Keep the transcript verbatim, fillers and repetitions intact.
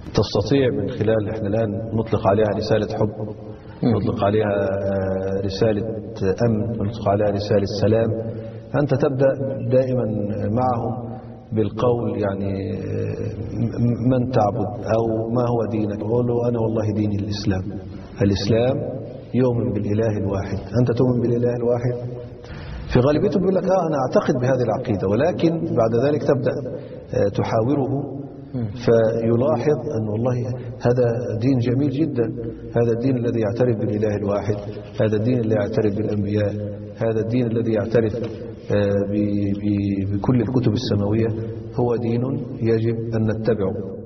تستطيع من خلال، احنا الآن نطلق عليها رسالة حب، نطلق عليها رسالة أمن، نطلق عليها رسالة سلام، أنت تبدأ دائما معهم بالقول يعني من تعبد أو ما هو دينك، يقول له أنا والله ديني الإسلام. الإسلام يؤمن بالإله الواحد. أنت تؤمن بالإله الواحد؟ في غالبيته بيقول لك آه أنا أعتقد بهذه العقيدة، ولكن بعد ذلك تبدأ تحاوره فيلاحظ أن والله هذا دين جميل جدا، هذا الدين الذي يعترف بالإله الواحد، هذا الدين الذي يعترف بالأنبياء، هذا الدين الذي يعترف بكل الكتب السماوية، هو دين يجب أن نتبعه.